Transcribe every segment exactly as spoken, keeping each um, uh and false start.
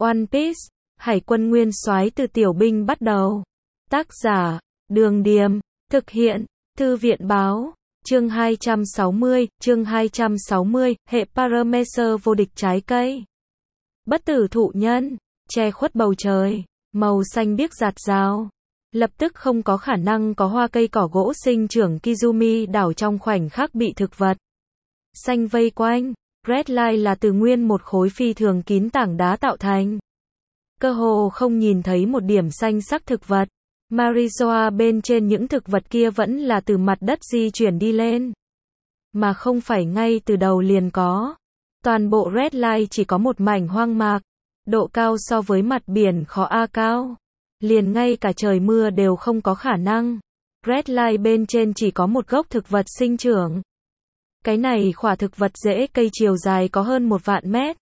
One Piece, Hải quân nguyên soái từ tiểu binh bắt đầu. Tác giả, Đường Điềm, thực hiện, Thư viện báo, chương hai trăm sáu mươi, chương hai trăm sáu mươi, hệ Paramecer vô địch trái cây. Bất tử thụ nhân, che khuất bầu trời, màu xanh biếc rạt rào. Lập tức không có khả năng có hoa cây cỏ gỗ sinh trưởng Kizumi đảo trong khoảnh khắc bị thực vật xanh vây quanh. Red Line là từ nguyên một khối phi thường kín tảng đá tạo thành. Cơ hồ không nhìn thấy một điểm xanh sắc thực vật. Marizoa bên trên những thực vật kia vẫn là từ mặt đất di chuyển đi lên. Mà không phải ngay từ đầu liền có. Toàn bộ Red Line chỉ có một mảnh hoang mạc. Độ cao so với mặt biển khó a cao. Liền ngay cả trời mưa đều không có khả năng. Red Line bên trên chỉ có một gốc thực vật sinh trưởng. Cái này khỏa thực vật rễ cây chiều dài có hơn một vạn mét.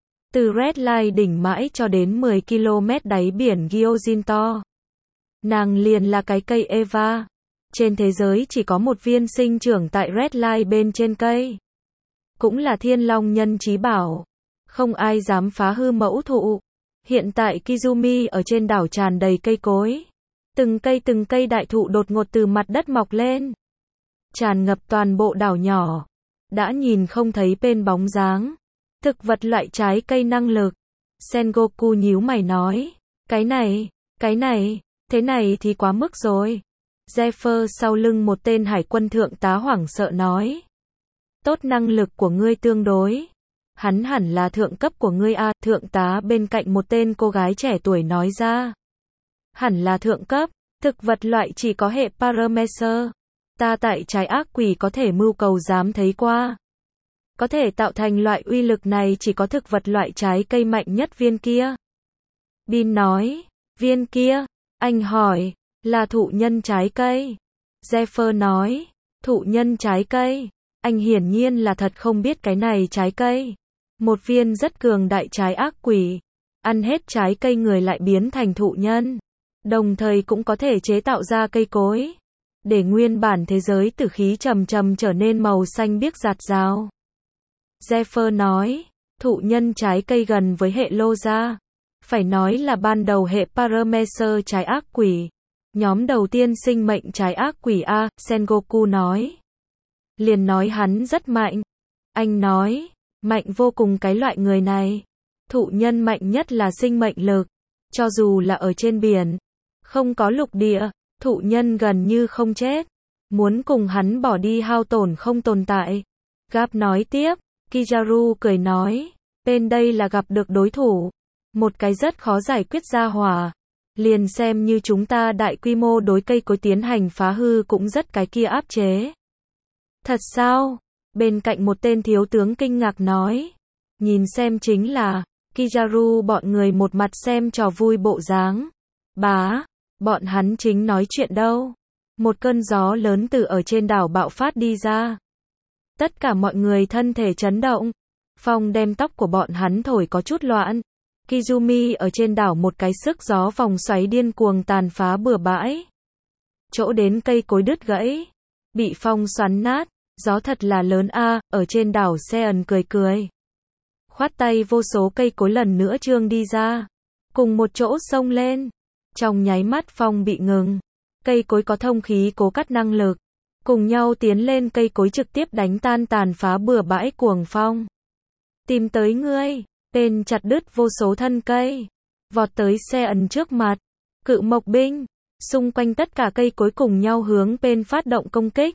Từ Red Line đỉnh mãi cho đến mười ki lô mét đáy biển Gyojin-to. Nàng liền là cái cây Eva. Trên thế giới chỉ có một viên sinh trưởng tại Red Line bên trên cây. Cũng là thiên long nhân chí bảo. Không ai dám phá hư mẫu thụ. Hiện tại Kizumi ở trên đảo tràn đầy cây cối. Từng cây từng cây đại thụ đột ngột từ mặt đất mọc lên. Tràn ngập toàn bộ đảo nhỏ. Đã nhìn không thấy bên bóng dáng. Thực vật loại trái cây năng lực. Sengoku nhíu mày nói. Cái này, cái này, thế này thì quá mức rồi. Zephyr sau lưng một tên hải quân thượng tá hoảng sợ nói. Tốt, năng lực của ngươi tương đối. Hắn hẳn là thượng cấp của ngươi a, thượng tá bên cạnh một tên cô gái trẻ tuổi nói ra. Hẳn là thượng cấp, thực vật loại chỉ có hệ Paramecer. Ta tại trái ác quỷ có thể mưu cầu dám thấy qua. Có thể tạo thành loại uy lực này chỉ có thực vật loại trái cây mạnh nhất viên kia. Bin nói, viên kia, anh hỏi, là thụ nhân trái cây. Zephyr nói, thụ nhân trái cây, anh hiển nhiên là thật không biết cái này trái cây. Một viên rất cường đại trái ác quỷ, ăn hết trái cây người lại biến thành thụ nhân. Đồng thời cũng có thể chế tạo ra cây cối. Để nguyên bản thế giới tử khí trầm trầm trở nên màu xanh biếc rạt rào. Zephyr nói, thụ nhân trái cây gần với hệ Loza. Phải nói là ban đầu hệ Paramecer trái ác quỷ. Nhóm đầu tiên sinh mệnh trái ác quỷ A, Sengoku nói. Liền nói hắn rất mạnh. Anh nói, mạnh vô cùng cái loại người này. Thụ nhân mạnh nhất là sinh mệnh lực. Cho dù là ở trên biển, không có lục địa, thụ nhân gần như không chết. Muốn cùng hắn bỏ đi hao tổn không tồn tại. Gap nói tiếp, Kizaru cười nói, bên đây là gặp được đối thủ. Một cái rất khó giải quyết ra hỏa. Liền xem như chúng ta đại quy mô đối cây cối tiến hành phá hư cũng rất cái kia áp chế. Thật sao? Bên cạnh một tên thiếu tướng kinh ngạc nói. Nhìn xem chính là, Kizaru bọn người một mặt xem trò vui bộ dáng. Bá, bọn hắn chính nói chuyện đâu. Một cơn gió lớn từ ở trên đảo bạo phát đi ra. Tất cả mọi người thân thể chấn động. Phong đem tóc của bọn hắn thổi có chút loạn. Kizumi ở trên đảo một cái sức gió vòng xoáy điên cuồng tàn phá bừa bãi. Chỗ đến cây cối đứt gãy. Bị phong xoắn nát. Gió thật là lớn a, ở trên đảo Sean cười cười. Khoát tay vô số cây cối lần nữa trương đi ra. Cùng một chỗ xông lên. Trong nháy mắt phong bị ngừng. Cây cối có thông khí cố cắt năng lực. Cùng nhau tiến lên cây cối trực tiếp đánh tan tàn phá bừa bãi cuồng phong. Tìm tới ngươi. Tên chặt đứt vô số thân cây. Vọt tới Sean trước mặt. Cự mộc binh. Xung quanh tất cả cây cối cùng nhau hướng bên phát động công kích.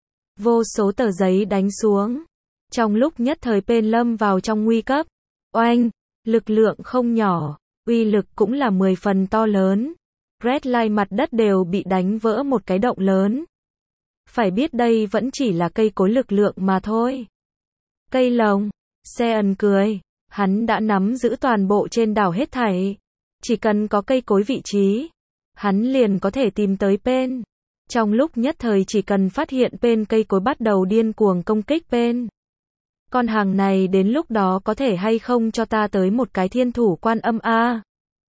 Vô số tờ giấy đánh xuống. Trong lúc nhất thời bên lâm vào trong nguy cấp. Oanh, lực lượng không nhỏ, uy lực cũng là mười phần to lớn. Red Line mặt đất đều bị đánh vỡ một cái động lớn. Phải biết đây vẫn chỉ là cây cối lực lượng mà thôi. Cây lồng, Sean cười, hắn đã nắm giữ toàn bộ trên đảo hết thảy. Chỉ cần có cây cối vị trí, hắn liền có thể tìm tới bên. Trong lúc nhất thời chỉ cần phát hiện bên cây cối bắt đầu điên cuồng công kích bên. Con hàng này đến lúc đó có thể hay không cho ta tới một cái thiên thủ quan âm a.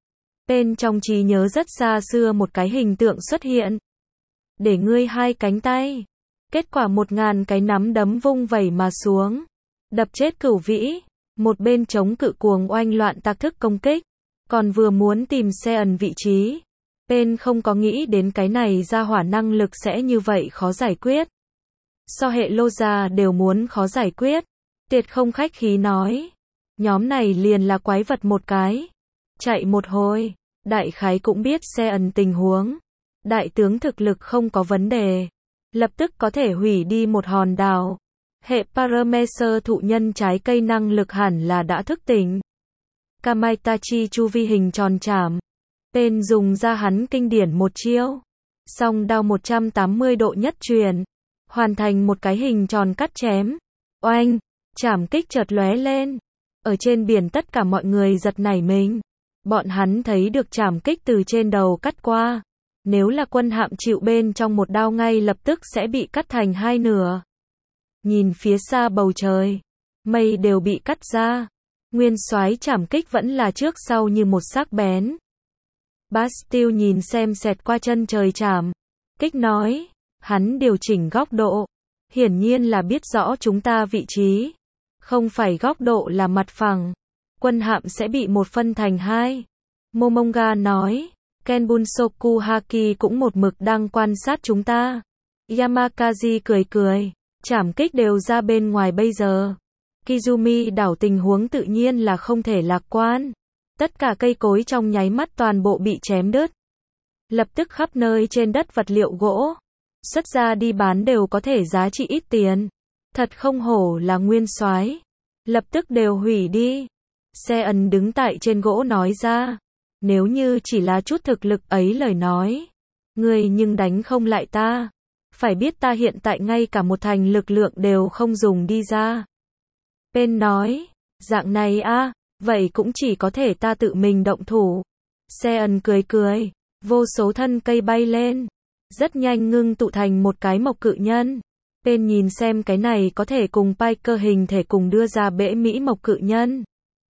Bên trong trí nhớ rất xa xưa một cái hình tượng xuất hiện. Để ngươi hai cánh tay. Kết quả một ngàn cái nắm đấm vung vẩy mà xuống. Đập chết cửu vĩ. Một bên chống cự cuồng oanh loạn tạc thức công kích. Còn vừa muốn tìm Sean vị trí. Pen không có nghĩ đến cái này ra hỏa năng lực sẽ như vậy khó giải quyết. So hệ lô ra đều muốn khó giải quyết. Tuyệt không khách khí nói. Nhóm này liền là quái vật một cái. Chạy một hồi. Đại khái cũng biết Sean tình huống. Đại tướng thực lực không có vấn đề. Lập tức có thể hủy đi một hòn đảo. Hệ Paramecer thụ nhân trái cây năng lực hẳn là đã thức tỉnh. Kamaitachi chu vi hình tròn chảm. Pen dùng ra hắn kinh điển một chiêu. Song đao một trăm tám mươi độ nhất truyền. Hoàn thành một cái hình tròn cắt chém. Oanh! Chảm kích chợt lóe lên. Ở trên biển tất cả mọi người giật nảy mình. Bọn hắn thấy được chảm kích từ trên đầu cắt qua. Nếu là quân hạm chịu bên trong một đao ngay lập tức sẽ bị cắt thành hai nửa. Nhìn phía xa bầu trời. Mây đều bị cắt ra. Nguyên soái chảm kích vẫn là trước sau như một sắc bén. Bastille nhìn xem xẹt qua chân trời chảm. Kích nói. Hắn điều chỉnh góc độ. Hiển nhiên là biết rõ chúng ta vị trí. Không phải góc độ là mặt phẳng. Quân hạm sẽ bị một phân thành hai. Momonga nói. Kenbunsoku Haki cũng một mực đang quan sát chúng ta. Yamakazi cười cười. Chảm kích đều ra bên ngoài bây giờ. Kizumi đảo tình huống tự nhiên là không thể lạc quan. Tất cả cây cối trong nháy mắt toàn bộ bị chém đứt. Lập tức khắp nơi trên đất vật liệu gỗ. Xuất ra đi bán đều có thể giá trị ít tiền. Thật không hổ là nguyên soái. Lập tức đều hủy đi. Sean đứng tại trên gỗ nói ra. Nếu như chỉ là chút thực lực ấy lời nói. Ngươi nhưng đánh không lại ta. Phải biết ta hiện tại ngay cả một thành lực lượng đều không dùng đi ra. Pen nói. Dạng này a, vậy cũng chỉ có thể ta tự mình động thủ. Sean cười cười. Vô số thân cây bay lên. Rất nhanh ngưng tụ thành một cái mộc cự nhân. Pen nhìn xem cái này có thể cùng Piker hình thể cùng đưa ra bể Mỹ mộc cự nhân.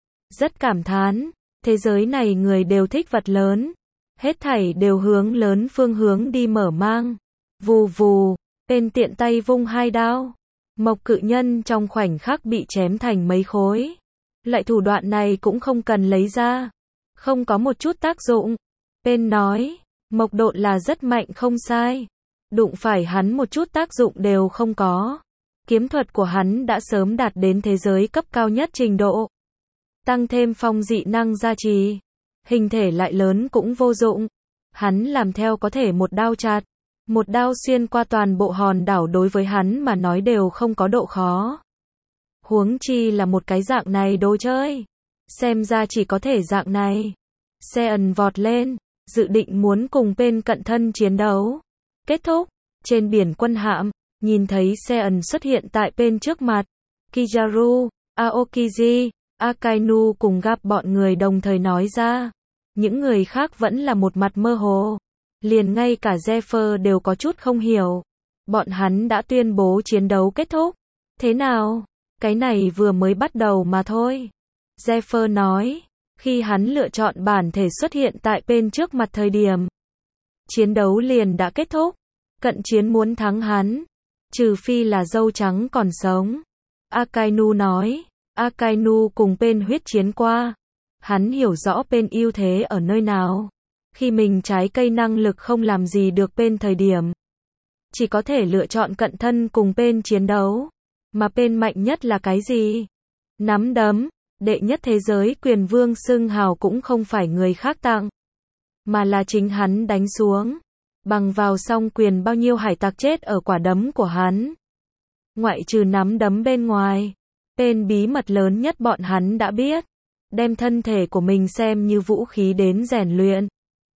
Rất cảm thán. Thế giới này người đều thích vật lớn. Hết thảy đều hướng lớn phương hướng đi mở mang. Vù vù. Pen tiện tay vung hai đao. Mộc cự nhân trong khoảnh khắc bị chém thành mấy khối. Loại thủ đoạn này cũng không cần lấy ra. Không có một chút tác dụng. Pen nói. Mộc độn là rất mạnh không sai. Đụng phải hắn một chút tác dụng đều không có. Kiếm thuật của hắn đã sớm đạt đến thế giới cấp cao nhất trình độ. Tăng thêm phong dị năng gia trì. Hình thể lại lớn cũng vô dụng. Hắn làm theo có thể một đao chặt. Một đao xuyên qua toàn bộ hòn đảo đối với hắn mà nói đều không có độ khó. Huống chi là một cái dạng này đồ chơi. Xem ra chỉ có thể dạng này. Sean vọt lên. Dự định muốn cùng Pen cận thân chiến đấu. Kết thúc. Trên biển quân hạm. Nhìn thấy Sean xuất hiện tại Pen trước mặt. Kizaru, Aokiji, Akainu cùng gặp bọn người đồng thời nói ra. Những người khác vẫn là một mặt mơ hồ. Liền ngay cả Zephyr đều có chút không hiểu. Bọn hắn đã tuyên bố chiến đấu kết thúc. Thế nào? Cái này vừa mới bắt đầu mà thôi. Zephyr nói. Khi hắn lựa chọn bản thể xuất hiện tại Pen trước mặt thời điểm. Chiến đấu liền đã kết thúc. Cận chiến muốn thắng hắn. Trừ phi là dâu trắng còn sống. Akainu nói. Akainu cùng Pen huyết chiến qua. Hắn hiểu rõ Pen ưu thế ở nơi nào. Khi mình trái cây năng lực không làm gì được Pen thời điểm. Chỉ có thể lựa chọn cận thân cùng Pen chiến đấu. Mà Pen mạnh nhất là cái gì? Nắm đấm. Đệ nhất thế giới quyền vương xưng hào cũng không phải người khác tặng. Mà là chính hắn đánh xuống. Bằng vào song quyền bao nhiêu hải tặc chết ở quả đấm của hắn. Ngoại trừ nắm đấm bên ngoài. Pen bí mật lớn nhất bọn hắn đã biết. Đem thân thể của mình xem như vũ khí đến rèn luyện.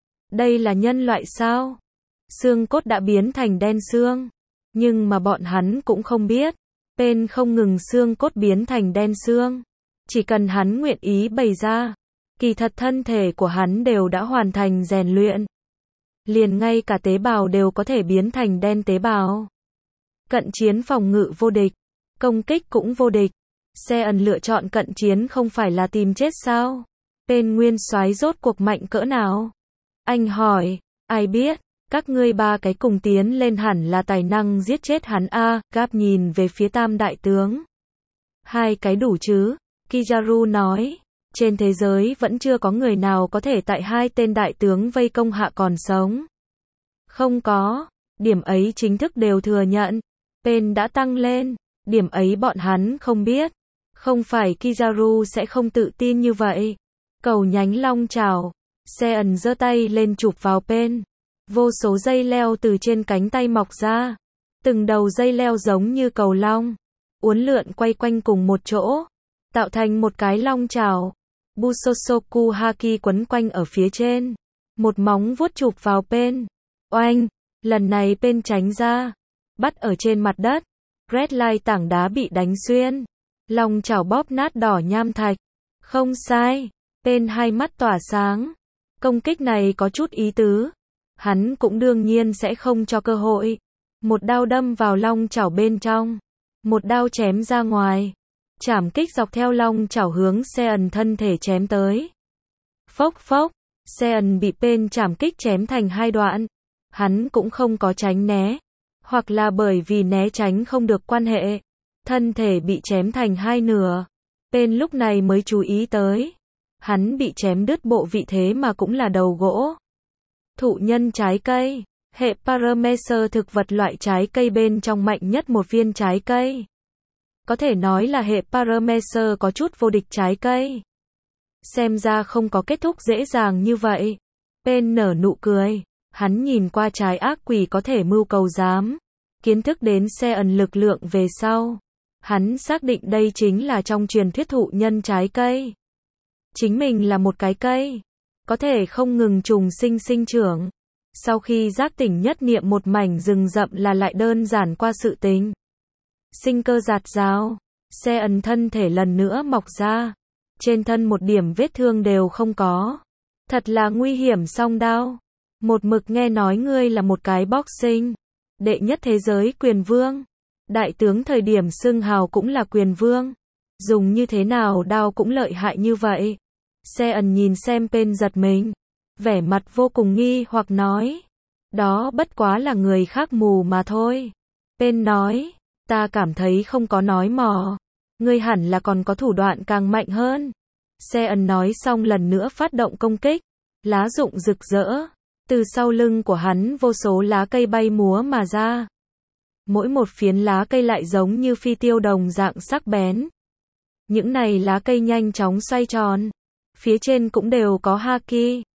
Đây là nhân loại sao? Xương cốt đã biến thành đen xương. Nhưng mà bọn hắn cũng không biết. Pen không ngừng xương cốt biến thành đen xương. Chỉ cần hắn nguyện ý bày ra. Kỳ thật thân thể của hắn đều đã hoàn thành rèn luyện. Liền ngay cả tế bào đều có thể biến thành đen tế bào. Cận chiến phòng ngự vô địch. Công kích cũng vô địch. Sean lựa chọn cận chiến không phải là tìm chết sao? Pen nguyên soái rốt cuộc mạnh cỡ nào? Anh hỏi. Ai biết? Các ngươi ba cái cùng tiến lên hẳn là tài năng giết chết hắn a. Gap nhìn về phía tam đại tướng. Hai cái đủ chứ? Kizaru nói. Trên thế giới vẫn chưa có người nào có thể tại hai tên đại tướng vây công hạ còn sống. Không có, điểm ấy chính thức đều thừa nhận. Pen đã tăng lên, điểm ấy bọn hắn không biết. Không phải Kizaru sẽ không tự tin như vậy. Cầu nhánh long chảo. Sean giơ tay lên chụp vào Pen. Vô số dây leo từ trên cánh tay mọc ra. Từng đầu dây leo giống như cầu long. Uốn lượn quay quanh cùng một chỗ. Tạo thành một cái long chảo. Busosoku Haki quấn quanh ở phía trên. Một móng vuốt chụp vào Pen. Oanh! Lần này Pen tránh ra. Bắt ở trên mặt đất. Red Light tảng đá bị đánh xuyên. Long chảo bóp nát đỏ nham thạch. Không sai. Pen hai mắt tỏa sáng. Công kích này có chút ý tứ. Hắn cũng đương nhiên sẽ không cho cơ hội. Một đao đâm vào long chảo bên trong. Một đao chém ra ngoài. Chảm kích dọc theo long chảo hướng Sean thân thể chém tới. Phốc phốc. Sean bị Pen chảm kích chém thành hai đoạn. Hắn cũng không có tránh né. Hoặc là bởi vì né tránh không được quan hệ. Thân thể bị chém thành hai nửa. Pen lúc này mới chú ý tới. Hắn bị chém đứt bộ vị thế mà cũng là đầu gỗ. Thụ nhân trái cây. Hệ Paramecer thực vật loại trái cây bên trong mạnh nhất một viên trái cây. Có thể nói là hệ Paramecer có chút vô địch trái cây. Xem ra không có kết thúc dễ dàng như vậy. Pen nở nụ cười. Hắn nhìn qua trái ác quỷ có thể mưu cầu giám. Kiến thức đến Sean lực lượng về sau. Hắn xác định đây chính là trong truyền thuyết thụ nhân trái cây. Chính mình là một cái cây. Có thể không ngừng trùng sinh sinh trưởng. Sau khi giác tỉnh nhất niệm một mảnh rừng rậm là lại đơn giản qua sự tình. Sinh cơ giạt rào. Sean thân thể lần nữa mọc ra. Trên thân một điểm vết thương đều không có. Thật là nguy hiểm song đao. Một mực nghe nói ngươi là một cái boxing. Đệ nhất thế giới quyền vương. Đại tướng thời điểm xưng hào cũng là quyền vương. Dùng như thế nào đao cũng lợi hại như vậy. Sean nhìn xem Pen giật mình. Vẻ mặt vô cùng nghi hoặc nói. Đó bất quá là người khác mù mà thôi. Pen nói. Ta cảm thấy không có nói mò. Ngươi hẳn là còn có thủ đoạn càng mạnh hơn. Sean nói xong lần nữa phát động công kích. Lá rụng rực rỡ. Từ sau lưng của hắn vô số lá cây bay múa mà ra. Mỗi một phiến lá cây lại giống như phi tiêu đồng dạng sắc bén. Những này lá cây nhanh chóng xoay tròn. Phía trên cũng đều có haki.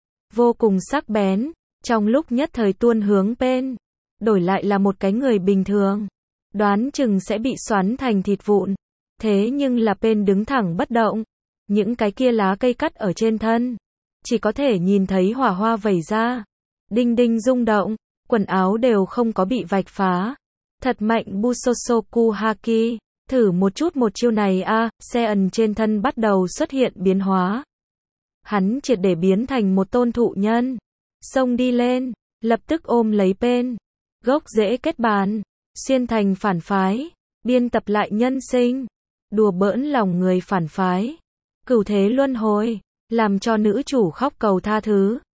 Vô cùng sắc bén. Trong lúc nhất thời tuôn hướng Pen. Đổi lại là một cái người bình thường. Đoán chừng sẽ bị xoắn thành thịt vụn. Thế nhưng là Pen đứng thẳng bất động. Những cái kia lá cây cắt ở trên thân. Chỉ có thể nhìn thấy hỏa hoa vẩy ra. Đinh đinh rung động. Quần áo đều không có bị vạch phá. Thật mạnh Busosoku Haki. Thử một chút một chiêu này a. À, Sean trên thân bắt đầu xuất hiện biến hóa. Hắn triệt để biến thành một tôn thụ nhân. Xông đi lên. Lập tức ôm lấy Pen. Gốc rễ kết bàn. Xuyên thành phản phái. Biên tập lại nhân sinh. Đùa bỡn lòng người phản phái. Cửu thế luân hồi. Làm cho nữ chủ khóc cầu tha thứ.